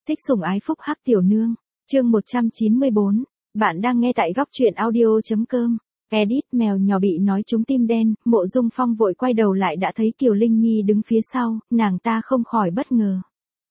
Thích sủng ái phúc hắc tiểu nương. Chương 194. Bạn đang nghe tại góc truyện audio.com. Edit mèo nhỏ bị nói trúng tim đen, Mộ Dung Phong vội quay đầu lại đã thấy Kiều Linh Nhi đứng phía sau, nàng ta không khỏi bất ngờ.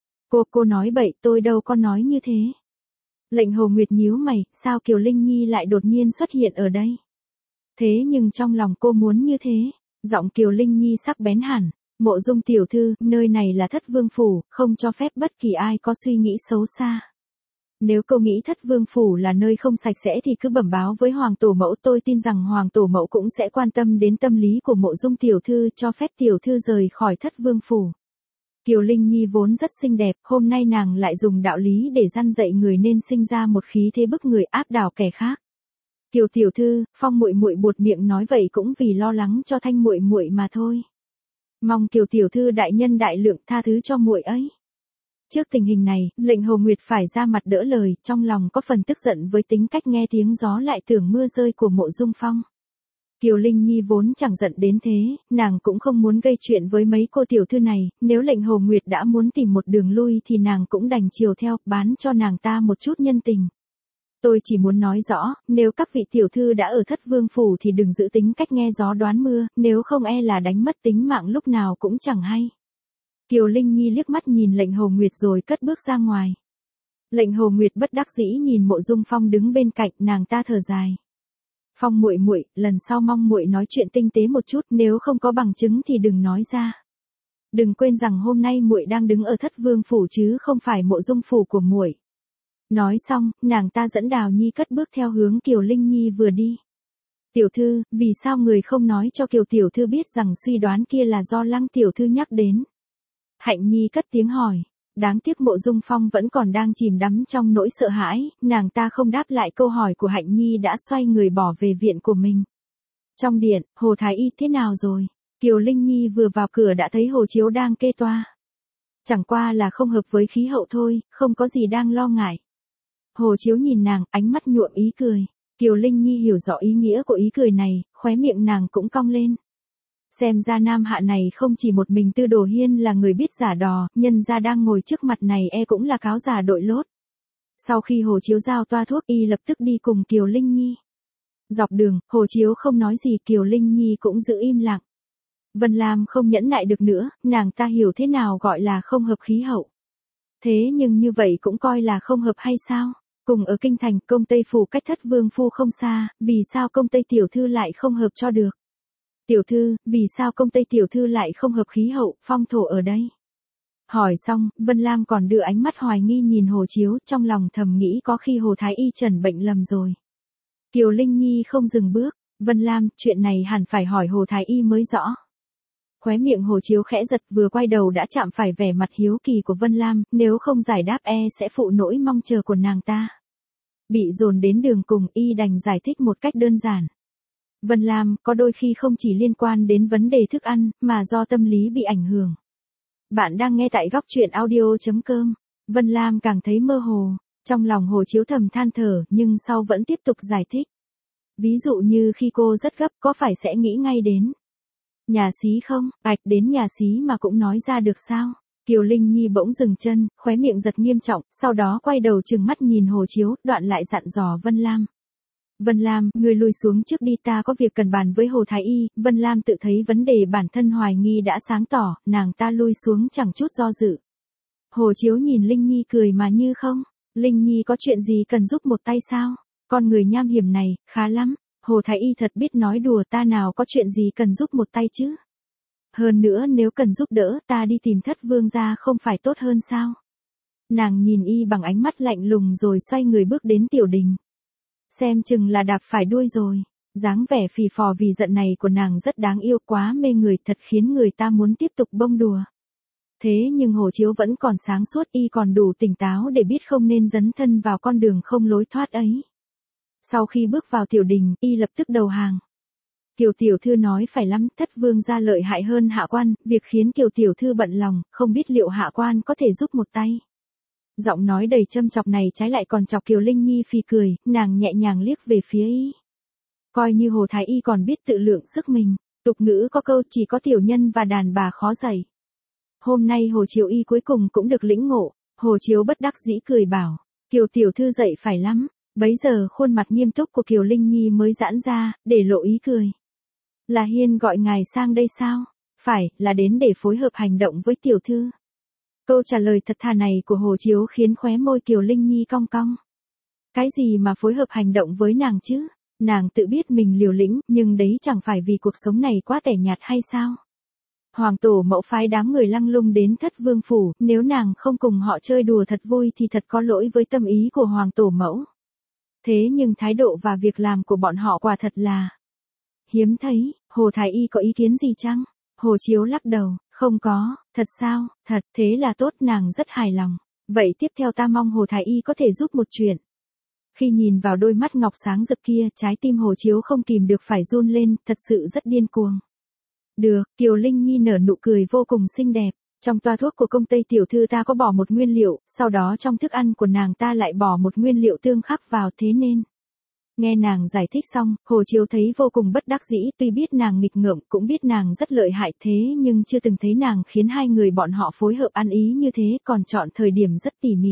Cô nói bậy, tôi đâu có nói như thế. Lệnh Hồ Nguyệt nhíu mày, sao Kiều Linh Nhi lại đột nhiên xuất hiện ở đây? Thế nhưng trong lòng cô muốn như thế. Giọng Kiều Linh Nhi sắc bén hẳn. Mộ Dung tiểu thư, nơi này là Thất Vương Phủ, không cho phép bất kỳ ai có suy nghĩ xấu xa. Nếu cô nghĩ Thất Vương Phủ là nơi không sạch sẽ thì cứ bẩm báo với Hoàng Tổ Mẫu, tôi tin rằng Hoàng Tổ Mẫu cũng sẽ quan tâm đến tâm lý của Mộ Dung tiểu thư, cho phép tiểu thư rời khỏi Thất Vương Phủ. Kiều Linh Nhi vốn rất xinh đẹp, hôm nay nàng lại dùng đạo lý để răn dạy người nên sinh ra một khí thế bức người áp đảo kẻ khác. Kiều tiểu thư, Phong muội muội buột miệng nói vậy cũng vì lo lắng cho Thanh muội muội mà thôi. Mong Kiều tiểu thư đại nhân đại lượng tha thứ cho muội ấy. Trước tình hình này, lệnh Hồ Nguyệt phải ra mặt đỡ lời, trong lòng có phần tức giận với tính cách nghe tiếng gió lại tưởng mưa rơi của Mộ Dung Phong. Kiều Linh Nhi vốn chẳng giận đến thế, nàng cũng không muốn gây chuyện với mấy cô tiểu thư này, nếu lệnh Hồ Nguyệt đã muốn tìm một đường lui thì nàng cũng đành chiều theo, bán cho nàng ta một chút nhân tình. Tôi chỉ muốn nói rõ, nếu các vị tiểu thư đã ở Thất Vương Phủ thì đừng giữ tính cách nghe gió đoán mưa, nếu không e là đánh mất tính mạng lúc nào cũng chẳng hay. Kiều Linh Nhi liếc mắt nhìn lệnh Hồ Nguyệt rồi cất bước ra ngoài. Lệnh Hồ Nguyệt bất đắc dĩ nhìn Mộ Dung Phong đứng bên cạnh, nàng ta thở dài. Phong muội muội, lần sau mong muội nói chuyện tinh tế một chút, nếu không có bằng chứng thì đừng nói ra. Đừng quên rằng hôm nay muội đang đứng ở Thất Vương Phủ chứ không phải Mộ Dung Phủ của muội. Nói xong, nàng ta dẫn Đào Nhi cất bước theo hướng Kiều Linh Nhi vừa đi. Tiểu thư, vì sao người không nói cho Kiều tiểu thư biết rằng suy đoán kia là do Lăng tiểu thư nhắc đến? Hạnh Nhi cất tiếng hỏi. Đáng tiếc Mộ Dung Phong vẫn còn đang chìm đắm trong nỗi sợ hãi, nàng ta không đáp lại câu hỏi của Hạnh Nhi đã xoay người bỏ về viện của mình. Trong điện, Hồ Thái Y thế nào rồi? Kiều Linh Nhi vừa vào cửa đã thấy Hồ Chiếu đang kê toa. Chẳng qua là không hợp với khí hậu thôi, không có gì đang lo ngại. Hồ Chiếu nhìn nàng, ánh mắt nhuộm ý cười. Kiều Linh Nhi hiểu rõ ý nghĩa của ý cười này, khóe miệng nàng cũng cong lên. Xem ra nam hạ này không chỉ một mình Tư Đồ Hiên là người biết giả đò, nhân ra đang ngồi trước mặt này cũng là cáo giả đội lốt. Sau khi Hồ Chiếu giao toa thuốc y lập tức đi cùng Kiều Linh Nhi. Dọc đường, Hồ Chiếu không nói gì, Kiều Linh Nhi cũng giữ im lặng. Vân Lam không nhẫn nại được nữa, nàng ta hiểu thế nào gọi là không hợp khí hậu. Thế nhưng như vậy cũng coi là không hợp hay sao? Cùng ở kinh thành, Công Tây Phủ cách Thất Vương Phủ không xa, vì sao Công Tây tiểu thư lại không hợp cho được? Tiểu thư, vì sao Công Tây tiểu thư lại không hợp khí hậu, phong thổ ở đây? Hỏi xong, Vân Lam còn đưa ánh mắt hoài nghi nhìn Hồ Chiếu, trong lòng thầm nghĩ có khi Hồ Thái Y trần bệnh lầm rồi. Kiều Linh Nhi không dừng bước. Vân Lam, chuyện này hẳn phải hỏi Hồ Thái Y mới rõ. Khóe miệng Hồ Chiếu khẽ giật, vừa quay đầu đã chạm phải vẻ mặt hiếu kỳ của Vân Lam, nếu không giải đáp sẽ phụ nỗi mong chờ của nàng ta. Bị dồn đến đường cùng, y đành giải thích một cách đơn giản. Vân Lam, có đôi khi không chỉ liên quan đến vấn đề thức ăn, mà do tâm lý bị ảnh hưởng. Bạn đang nghe tại góc truyện audio.com. Vân Lam càng thấy mơ hồ, trong lòng Hồ Chiếu thầm than thở, nhưng sau vẫn tiếp tục giải thích. Ví dụ như khi cô rất gấp, có phải sẽ nghĩ ngay đến nhà xí không? Đến nhà xí mà cũng nói ra được sao? Kiều Linh Nhi bỗng dừng chân, khóe miệng giật nghiêm trọng, sau đó quay đầu trừng mắt nhìn Hồ Chiếu, đoạn lại dặn dò Vân Lam. Vân Lam, người lùi xuống trước đi, ta có việc cần bàn với Hồ Thái Y. Vân Lam tự thấy vấn đề bản thân hoài nghi đã sáng tỏ, nàng ta lui xuống chẳng chút do dự. Hồ Chiếu nhìn Linh Nhi cười mà như không. Linh Nhi có chuyện gì cần giúp một tay sao? Con người nham hiểm này, khá lắm. Hồ Thái Y thật biết nói đùa, ta nào có chuyện gì cần giúp một tay chứ? Hơn nữa nếu cần giúp đỡ, ta đi tìm Thất Vương gia không phải tốt hơn sao? Nàng nhìn y bằng ánh mắt lạnh lùng rồi xoay người bước đến tiểu đình. Xem chừng là đạp phải đuôi rồi. Dáng vẻ phì phò vì giận này của nàng rất đáng yêu, quá mê người, thật khiến người ta muốn tiếp tục bông đùa. Thế nhưng Hồ Chiếu vẫn còn sáng suốt, y còn đủ tỉnh táo để biết không nên dấn thân vào con đường không lối thoát ấy. Sau khi bước vào tiểu đình, y lập tức đầu hàng. Kiều tiểu thư nói phải lắm, Thất Vương gia lợi hại hơn hạ quan, việc khiến Kiều tiểu thư bận lòng, không biết liệu hạ quan có thể giúp một tay. Giọng nói đầy châm chọc này trái lại còn chọc Kiều Linh Nhi phì cười, nàng nhẹ nhàng liếc về phía y. Coi như Hồ Thái Y còn biết tự lượng sức mình, tục ngữ có câu chỉ có tiểu nhân và đàn bà khó dạy. Hôm nay Hồ Chiếu y cuối cùng cũng được lĩnh ngộ, Hồ Chiếu bất đắc dĩ cười bảo, Kiều tiểu thư dậy phải lắm. Bấy giờ khuôn mặt nghiêm túc của Kiều Linh Nhi mới giãn ra, để lộ ý cười. Là Hiên gọi ngài sang đây sao? Phải, là đến để phối hợp hành động với tiểu thư. Câu trả lời thật thà này của Hồ Chiếu khiến khóe môi Kiều Linh Nhi cong cong. Cái gì mà phối hợp hành động với nàng chứ? Nàng tự biết mình liều lĩnh, nhưng đấy chẳng phải vì cuộc sống này quá tẻ nhạt hay sao? Hoàng tổ mẫu phái đám người lăng lung đến Thất Vương phủ, nếu nàng không cùng họ chơi đùa thật vui thì thật có lỗi với tâm ý của Hoàng tổ mẫu. Thế nhưng thái độ và việc làm của bọn họ quả thật là hiếm thấy. Hồ Thái Y có ý kiến gì chăng? Hồ Chiếu lắc đầu, không có. Thật sao? Thật, thế là tốt, nàng rất hài lòng. Vậy tiếp theo ta mong Hồ Thái Y có thể giúp một chuyện. Khi nhìn vào đôi mắt ngọc sáng rực kia, trái tim Hồ Chiếu không kìm được phải run lên, thật sự rất điên cuồng. Được, Kiều Linh Nhi nở nụ cười vô cùng xinh đẹp. Trong toa thuốc của công Tây tiểu thư ta có bỏ một nguyên liệu, sau đó trong thức ăn của nàng ta lại bỏ một nguyên liệu tương khắc vào, thế nên. Nghe nàng giải thích xong, Hồ Chiếu thấy vô cùng bất đắc dĩ, tuy biết nàng nghịch ngợm, cũng biết nàng rất lợi hại thế nhưng chưa từng thấy nàng khiến hai người bọn họ phối hợp ăn ý như thế, còn chọn thời điểm rất tỉ mỉ.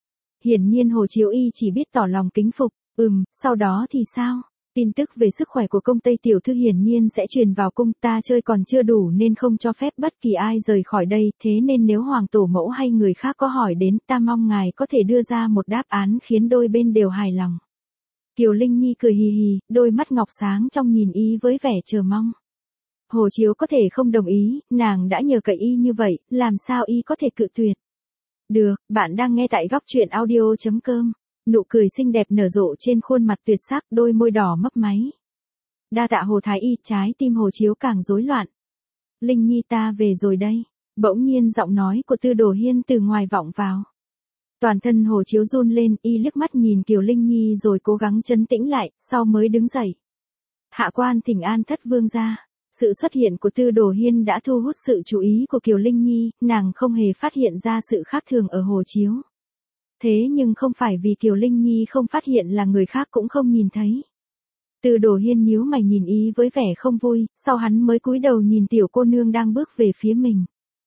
Hiển nhiên Hồ Chiếu y chỉ biết tỏ lòng kính phục, sau đó thì sao? Tin tức về sức khỏe của công Tây tiểu thư hiển nhiên sẽ truyền vào cung, ta chơi còn chưa đủ nên không cho phép bất kỳ ai rời khỏi đây, thế nên nếu Hoàng tổ mẫu hay người khác có hỏi đến, ta mong ngài có thể đưa ra một đáp án khiến đôi bên đều hài lòng. Kiều Linh Nhi cười hì hì, đôi mắt ngọc sáng trong nhìn y với vẻ chờ mong. Hồ Chiếu có thể không đồng ý, nàng đã nhờ cậy y như vậy, làm sao y có thể cự tuyệt. Được, bạn đang nghe tại góc truyện audio.com. Nụ cười xinh đẹp nở rộ trên khuôn mặt tuyệt sắc, đôi môi đỏ mấp máy. Đa tạ Hồ Thái Y, trái tim Hồ Chiếu càng rối loạn. Linh Nhi ta về rồi đây. Bỗng nhiên giọng nói của Tư Đồ Hiên từ ngoài vọng vào. Toàn thân Hồ Chiếu run lên, y liếc mắt nhìn Kiều Linh Nhi rồi cố gắng trấn tĩnh lại, sau mới đứng dậy. Hạ quan thỉnh an Thất Vương gia. Sự xuất hiện của Tư Đồ Hiên đã thu hút sự chú ý của Kiều Linh Nhi, nàng không hề phát hiện ra sự khác thường ở Hồ Chiếu. Thế nhưng không phải vì Kiều Linh Nhi không phát hiện là người khác cũng không nhìn thấy. Tư Đồ Hiên nhíu mày nhìn y với vẻ không vui, sau hắn mới cúi đầu nhìn tiểu cô nương đang bước về phía mình.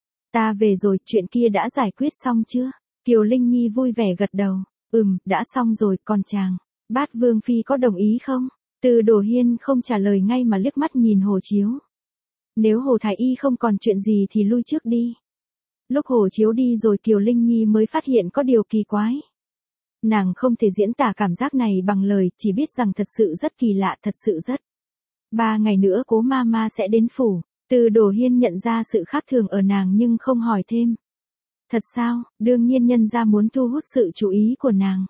Ta về rồi, chuyện kia đã giải quyết xong chưa? Kiều Linh Nhi vui vẻ gật đầu. Đã xong rồi, còn chàng, Bát Vương Phi có đồng ý không? Tư Đồ Hiên không trả lời ngay mà liếc mắt nhìn Hồ Chiếu. Nếu Hồ Thái Y không còn chuyện gì thì lui trước đi. Lúc Hồ Chiếu đi rồi Kiều Linh Nhi mới phát hiện có điều kỳ quái. Nàng không thể diễn tả cảm giác này bằng lời, chỉ biết rằng thật sự rất kỳ lạ, thật sự rất. 3 ngày nữa Cố Mama sẽ đến phủ. Tư Đồ Hiên nhận ra sự khác thường ở nàng nhưng không hỏi thêm. Thật sao? Đương nhiên nhân gia muốn thu hút sự chú ý của nàng.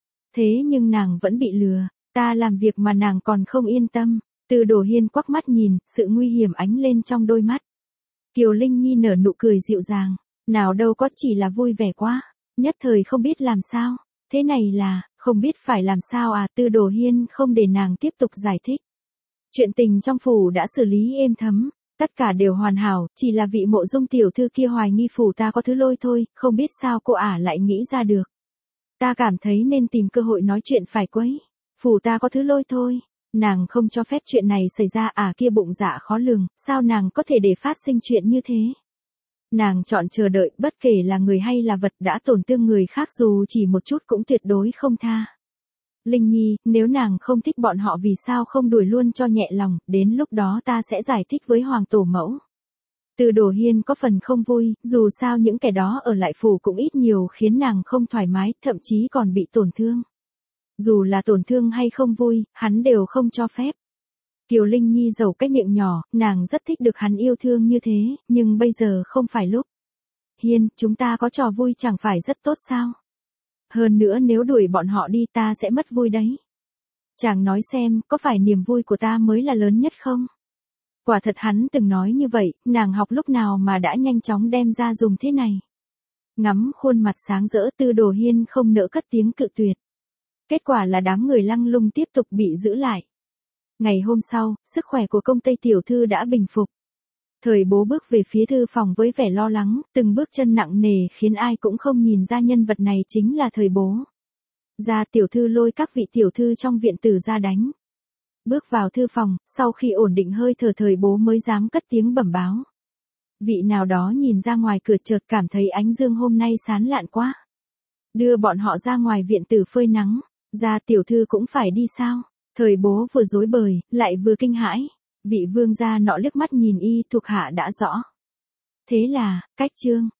Thế nhưng nàng vẫn bị lừa, ta làm việc mà nàng còn không yên tâm. Tư Đồ Hiên quắc mắt nhìn, sự nguy hiểm ánh lên trong đôi mắt. Kiều Linh Nhi nở nụ cười dịu dàng, nào đâu có, chỉ là vui vẻ quá, nhất thời không biết làm sao. Thế này là, không biết phải làm sao à? Tư Đồ Hiên không để nàng tiếp tục giải thích. Chuyện tình trong phủ đã xử lý êm thấm, tất cả đều hoàn hảo, chỉ là vị Mộ Dung tiểu thư kia hoài nghi phủ ta có thứ lôi thôi, không biết sao cô ả lại nghĩ ra được. Ta cảm thấy nên tìm cơ hội nói chuyện phải quấy. Phủ ta có thứ lôi thôi, nàng không cho phép chuyện này xảy ra à? Kia bụng dạ khó lường, sao nàng có thể để phát sinh chuyện như thế? Nàng chọn chờ đợi, bất kể là người hay là vật đã tổn thương người khác dù chỉ một chút cũng tuyệt đối không tha. Linh Nhi, nếu nàng không thích bọn họ vì sao không đuổi luôn cho nhẹ lòng, đến lúc đó ta sẽ giải thích với Hoàng tổ mẫu. Tư Đồ Hiên có phần không vui, dù sao những kẻ đó ở lại phủ cũng ít nhiều khiến nàng không thoải mái, thậm chí còn bị tổn thương. Dù là tổn thương hay không vui, hắn đều không cho phép. Kiều Linh Nhi giầu cái miệng nhỏ, nàng rất thích được hắn yêu thương như thế, nhưng bây giờ không phải lúc. Hiên, chúng ta có trò vui chẳng phải rất tốt sao? Hơn nữa nếu đuổi bọn họ đi ta sẽ mất vui đấy. Chàng nói xem, có phải niềm vui của ta mới là lớn nhất không? Quả thật hắn từng nói như vậy, nàng học lúc nào mà đã nhanh chóng đem ra dùng thế này. Ngắm khuôn mặt sáng rỡ Tư Đồ Hiên không nỡ cất tiếng cự tuyệt. Kết quả là đám người lăng lung tiếp tục bị giữ lại. Ngày hôm sau, sức khỏe của công Tây tiểu thư đã bình phục. Thời Bố bước về phía thư phòng với vẻ lo lắng, từng bước chân nặng nề khiến ai cũng không nhìn ra nhân vật này chính là Thời Bố. Gia tiểu thư lôi các vị tiểu thư trong viện tử ra đánh. Bước vào thư phòng, sau khi ổn định hơi thở Thời Bố mới dám cất tiếng bẩm báo. Vị nào đó nhìn ra ngoài cửa chợt cảm thấy ánh dương hôm nay sáng lạn quá. đưa bọn họ ra ngoài viện tử phơi nắng. Gia tiểu thư cũng phải đi sao? Thời bố vừa rối bời, lại vừa kinh hãi. Vị vương gia nọ liếc mắt nhìn y thuộc hạ đã rõ. Thế là, cách trương.